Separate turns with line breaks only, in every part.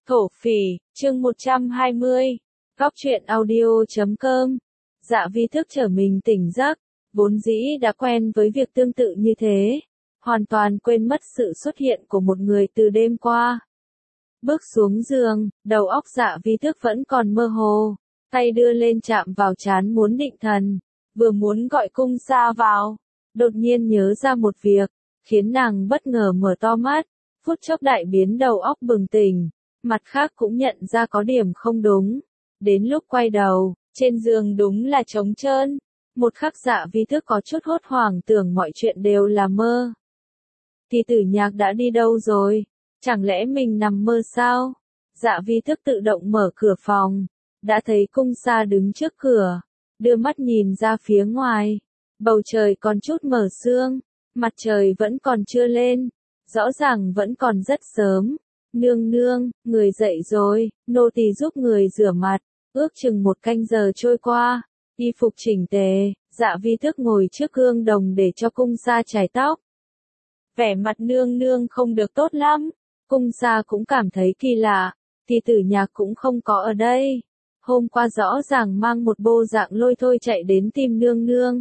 Thổ phỉ, chương 120, góc truyện audio.com. Dạ Vi thức trở mình tỉnh giấc, vốn dĩ đã quen với việc tương tự như thế, hoàn toàn quên mất sự xuất hiện của một người từ đêm qua. Bước xuống giường, đầu óc Dạ Vi thức vẫn còn mơ hồ, tay đưa lên chạm vào trán muốn định thần, vừa muốn gọi cung Sa vào, đột nhiên nhớ ra một việc, khiến nàng bất ngờ mở to mắt, phút chốc đại biến đầu óc bừng tỉnh. Mặt khác cũng nhận ra có điểm không đúng. Đến lúc quay đầu, trên giường đúng là trống trơn. Một khắc Dạ Vi thức có chút hốt hoảng tưởng mọi chuyện đều là mơ. Thì Tử Nhạc đã đi đâu rồi? Chẳng lẽ mình nằm mơ sao? Dạ Vi thức tự động mở cửa phòng. Đã thấy cung Sa đứng trước cửa. Đưa mắt nhìn ra phía ngoài. Bầu trời còn chút mờ sương. Mặt trời vẫn còn chưa lên. Rõ ràng vẫn còn rất sớm. Nương nương, người dậy rồi, nô tỳ giúp người rửa mặt, ước chừng 1 canh giờ trôi qua, y phục chỉnh tề, Dạ Vi thức ngồi trước gương đồng để cho cung Sa chải tóc. Vẻ mặt nương nương không được tốt lắm, cung Sa cũng cảm thấy kỳ lạ, thì Tử Nhạc cũng không có ở đây. Hôm qua rõ ràng mang một bộ dạng lôi thôi chạy đến tìm nương nương.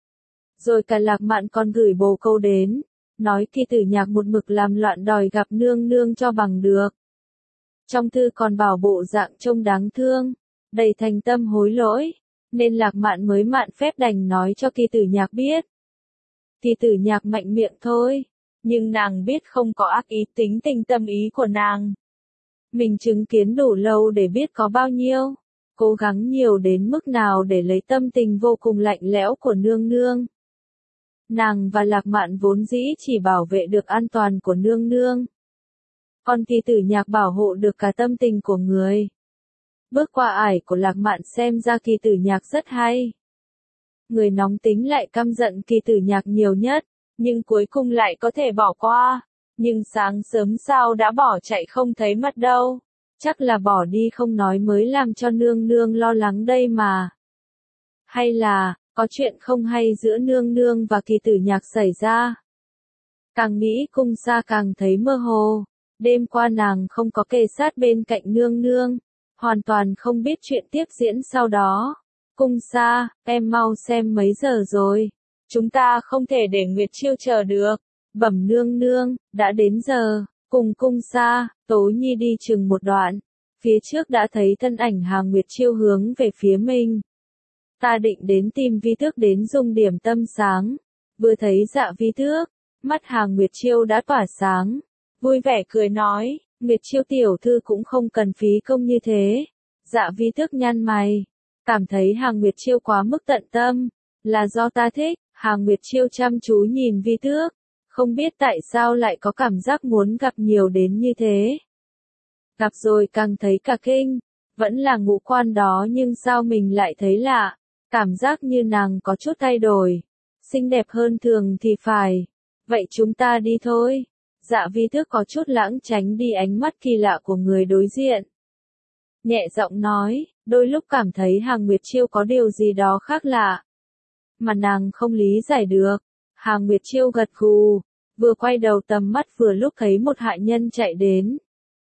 Rồi cả Lạc Mạn còn gửi bồ câu đến. Nói Thi Tử Nhạc một mực làm loạn đòi gặp nương nương cho bằng được. Trong thư còn bảo bộ dạng trông đáng thương, đầy thành tâm hối lỗi, nên Lạc Mạn mới mạn phép đành nói cho Thi Tử Nhạc biết. Thi Tử Nhạc mạnh miệng thôi, nhưng nàng biết không có ác ý tính tình tâm ý của nàng. Mình chứng kiến đủ lâu để biết có bao nhiêu, cố gắng nhiều đến mức nào để lấy tâm tình vô cùng lạnh lẽo của nương nương. Nàng và Lạc Mạn vốn dĩ chỉ bảo vệ được an toàn của nương nương. Còn Thi Tử Nhạc bảo hộ được cả tâm tình của người. Bước qua ải của Lạc Mạn xem ra Thi Tử Nhạc rất hay. Người nóng tính lại căm giận Thi Tử Nhạc nhiều nhất, nhưng cuối cùng lại có thể bỏ qua. Nhưng sáng sớm sao đã bỏ chạy không thấy mất đâu. Chắc là bỏ đi không nói mới làm cho nương nương lo lắng đây mà. Hay là có chuyện không hay giữa nương nương và Thi Tử Nhạc xảy ra. Càng nghĩ cung Sa càng thấy mơ hồ. Đêm qua nàng không có kề sát bên cạnh nương nương. Hoàn toàn không biết chuyện tiếp diễn sau đó. Cung Sa, em mau xem mấy giờ rồi. Chúng ta không thể để Nguyệt Chiêu chờ được. Bẩm nương nương, đã đến giờ. Cùng cung Sa, Tố Nhi đi chừng một đoạn. Phía trước đã thấy thân ảnh Hàng Nguyệt Chiêu hướng về phía mình. Ta định đến tìm Vi Tước đến dùng điểm tâm sáng. Vừa thấy Dạ Vi Tước, mắt Hàng Nguyệt Chiêu đã tỏa sáng. Vui vẻ cười nói, Nguyệt Chiêu tiểu thư cũng không cần phí công như thế. Dạ Vi Tước nhăn mày, cảm thấy Hàng Nguyệt Chiêu quá mức tận tâm. Là do ta thích. Hàng Nguyệt Chiêu chăm chú nhìn Vi Tước. Không biết tại sao lại có cảm giác muốn gặp nhiều đến như thế. Gặp rồi càng thấy cả kinh. Vẫn là ngũ quan đó nhưng sao mình lại thấy lạ. Cảm giác như nàng có chút thay đổi. Xinh đẹp hơn thường thì phải. Vậy chúng ta đi thôi. Dạ Vi thức có chút lãng tránh đi ánh mắt kỳ lạ của người đối diện. Nhẹ giọng nói, đôi lúc cảm thấy Hàng Nguyệt Chiêu có điều gì đó khác lạ. Mà nàng không lý giải được. Hàng Nguyệt Chiêu gật gù. Vừa quay đầu tầm mắt vừa lúc thấy một hạ nhân chạy đến.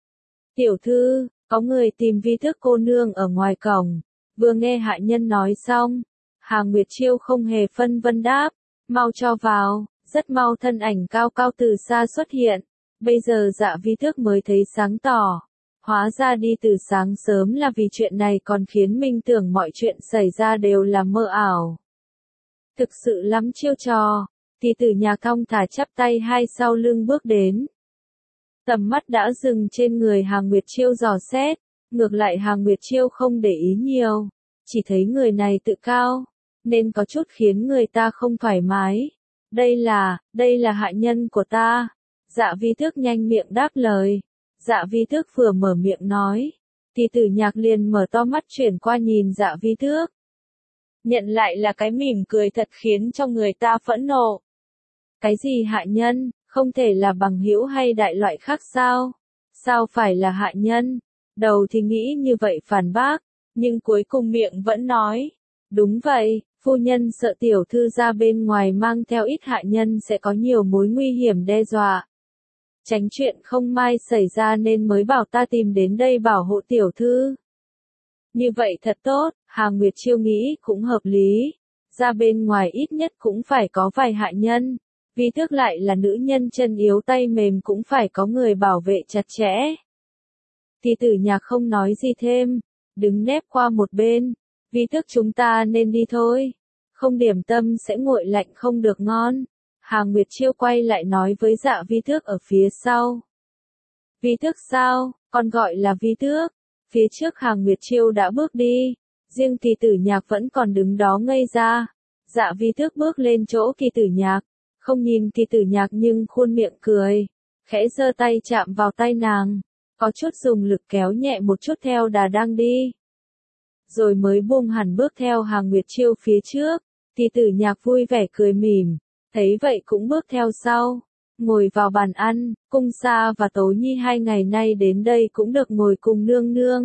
Tiểu thư, có người tìm Vi thức cô nương ở ngoài cổng. Vừa nghe hạ nhân nói xong, Hàng Nguyệt Chiêu không hề phân vân đáp, mau cho vào, rất mau thân ảnh cao cao từ xa xuất hiện, bây giờ Dạ Vi thức mới thấy sáng tỏ, hóa ra đi từ sáng sớm là vì chuyện này còn khiến mình tưởng mọi chuyện xảy ra đều là mơ ảo. Thực sự lắm chiêu trò, thì Tử Nhạc thong thả chắp tay hai sau lưng bước đến. Tầm mắt đã dừng trên người Hàng Nguyệt Chiêu dò xét, ngược lại Hàng Nguyệt Chiêu không để ý nhiều. Chỉ thấy người này tự cao, nên có chút khiến người ta không thoải mái. Đây là hạ nhân của ta. Dạ Vi thức nhanh miệng đáp lời. Dạ Vi thức vừa mở miệng nói, thì Tử Nhạc liền mở to mắt chuyển qua nhìn Dạ Vi thức. Nhận lại là cái mỉm cười thật khiến cho người ta phẫn nộ. Cái gì hạ nhân, không thể là bằng hữu hay đại loại khác sao? Sao phải là hạ nhân? Đầu thì nghĩ như vậy phản bác. Nhưng cuối cùng miệng vẫn nói, đúng vậy, phu nhân sợ tiểu thư ra bên ngoài mang theo ít hạ nhân sẽ có nhiều mối nguy hiểm đe dọa. tránh chuyện không may xảy ra nên mới bảo ta tìm đến đây bảo hộ tiểu thư. Như vậy thật tốt, Hà Nguyệt Chiêu nghĩ cũng hợp lý. Ra bên ngoài ít nhất cũng phải có vài hạ nhân. Vi Tước lại là nữ nhân chân yếu tay mềm cũng phải có người bảo vệ chặt chẽ. Thì Tử Nhạc không nói gì thêm, đứng nép qua một bên. Vi Tước chúng ta nên đi thôi. Không điểm tâm sẽ nguội lạnh không được ngon. Hà Nguyệt Chiêu quay lại nói với Dạ Vi Tước ở phía sau. Vi Tước sao, con gọi là Vi Tước. Phía trước Hà Nguyệt Chiêu đã bước đi. Riêng Kỳ Tử Nhạc vẫn còn đứng đó ngây ra. Dạ Vi Tước bước lên chỗ Kỳ Tử Nhạc. Không nhìn Kỳ Tử Nhạc nhưng khuôn miệng cười. Khẽ giơ tay chạm vào tay nàng. Có chút dùng lực kéo nhẹ một chút theo đà đang đi. Rồi mới buông hẳn bước theo Hà Nguyệt Chiêu phía trước. Kỳ Tử Nhạc vui vẻ cười mỉm. Thấy vậy cũng bước theo sau. Ngồi vào bàn ăn, Cung Sa và Tố Nhi 2 ngày nay đến đây cũng được ngồi cùng nương nương.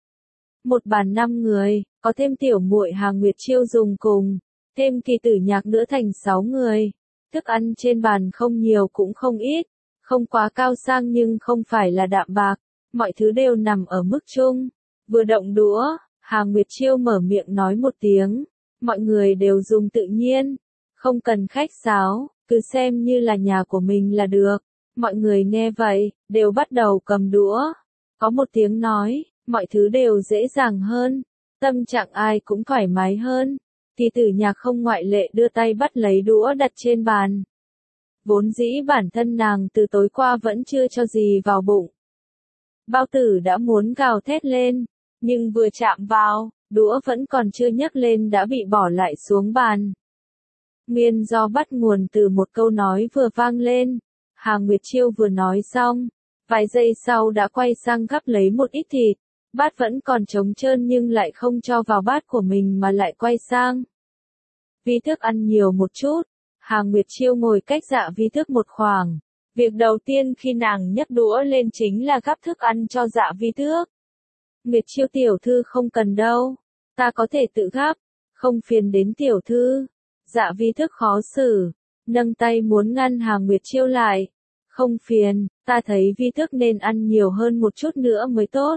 Một bàn 5 người, có thêm tiểu muội Hà Nguyệt Chiêu dùng cùng, thêm Kỳ Tử Nhạc nữa thành 6 người. Thức ăn trên bàn không nhiều cũng không ít, không quá cao sang nhưng không phải là đạm bạc, mọi thứ đều nằm ở mức chung. Vừa động đũa, Hà Nguyệt Chiêu mở miệng nói một tiếng, mọi người đều dùng tự nhiên, không cần khách sáo, cứ xem như là nhà của mình là được. Mọi người nghe vậy, đều bắt đầu cầm đũa. Có một tiếng nói, mọi thứ đều dễ dàng hơn, tâm trạng ai cũng thoải mái hơn. Kỳ Tử Nhạc không ngoại lệ đưa tay bắt lấy đũa đặt trên bàn. Vốn dĩ bản thân nàng từ tối qua vẫn chưa cho gì vào bụng. Bao Tử đã muốn gào thét lên, nhưng vừa chạm vào, đũa vẫn còn chưa nhấc lên đã bị bỏ lại xuống bàn. Nguyên do bắt nguồn từ một câu nói vừa vang lên. Hà Nguyệt Chiêu vừa nói xong, vài giây sau đã quay sang gắp lấy một ít thịt. Bát vẫn còn trống trơn nhưng lại không cho vào bát của mình mà lại quay sang. Vi Tước ăn nhiều một chút. Hà Nguyệt Chiêu ngồi cách Dạ Vi Tước một khoảng. Việc đầu tiên khi nàng nhấc đũa lên chính là gắp thức ăn cho Dạ Vi Tước. Nguyệt Chiêu tiểu thư không cần đâu. Ta có thể tự gắp. Không phiền đến tiểu thư. Dạ Vi Tước khó xử. Nâng tay muốn ngăn Hà Nguyệt Chiêu lại. Không phiền, ta thấy Vi Tước nên ăn nhiều hơn một chút nữa mới tốt.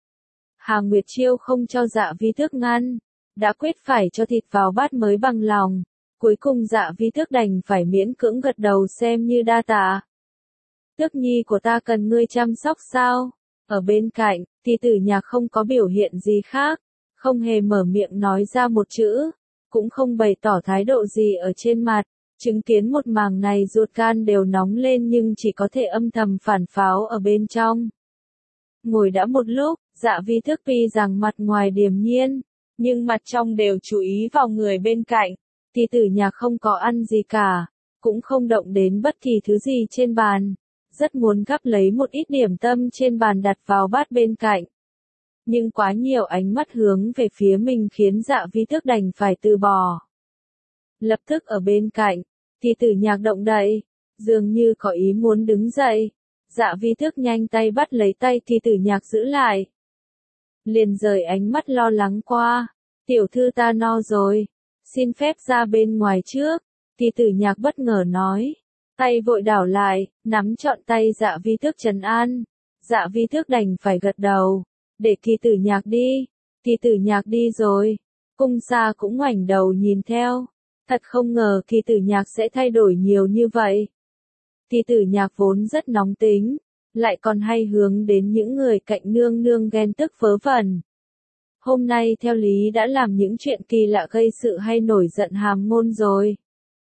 Hà Nguyệt Chiêu không cho Dạ Vi Tước ngăn. Đã quyết phải cho thịt vào bát mới bằng lòng. Cuối cùng Dạ Vi Tước đành phải miễn cưỡng gật đầu xem như đa tạ. Tước nhi của ta cần ngươi chăm sóc sao? Ở bên cạnh, Kỳ Tử Nhạc không có biểu hiện gì khác. Không hề mở miệng nói ra một chữ. Cũng không bày tỏ thái độ gì ở trên mặt. Chứng kiến một màn này ruột gan đều nóng lên nhưng chỉ có thể âm thầm phản pháo ở bên trong. Ngồi đã một lúc, Dạ Vi Tước tuy rằng mặt ngoài điềm nhiên, nhưng mặt trong đều chú ý vào người bên cạnh. Kỳ Tử Nhạc không có ăn gì cả, cũng không động đến bất kỳ thứ gì trên bàn. Rất muốn gắp lấy một ít điểm tâm trên bàn đặt vào bát bên cạnh. Nhưng quá nhiều ánh mắt hướng về phía mình khiến Dạ Vi Tước đành phải từ bỏ. Lập tức ở bên cạnh, Kỳ Tử Nhạc động đậy, dường như có ý muốn đứng dậy. Dạ Vi Tước nhanh tay bắt lấy tay Kỳ Tử Nhạc giữ lại. Liền rời ánh mắt lo lắng qua. Tiểu thư ta no rồi. Xin phép ra bên ngoài trước. Kỳ Tử Nhạc bất ngờ nói. Tay vội đảo lại, nắm trọn tay Dạ Vi Tước trấn an. Dạ Vi Tước đành phải gật đầu. Để Kỳ Tử Nhạc đi. Kỳ Tử Nhạc đi rồi. Cung Sa cũng ngoảnh đầu nhìn theo. Thật không ngờ Kỳ Tử Nhạc sẽ thay đổi nhiều như vậy. Kỳ Tử Nhạc vốn rất nóng tính, lại còn hay hướng đến những người cạnh nương nương ghen tức vớ vẩn. Hôm nay theo lý đã làm những chuyện kỳ lạ gây sự hay nổi giận hàm ngôn rồi.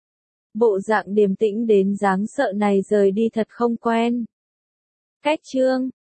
Bộ dạng điềm tĩnh đến đáng sợ này rời đi thật không quen. Cách chương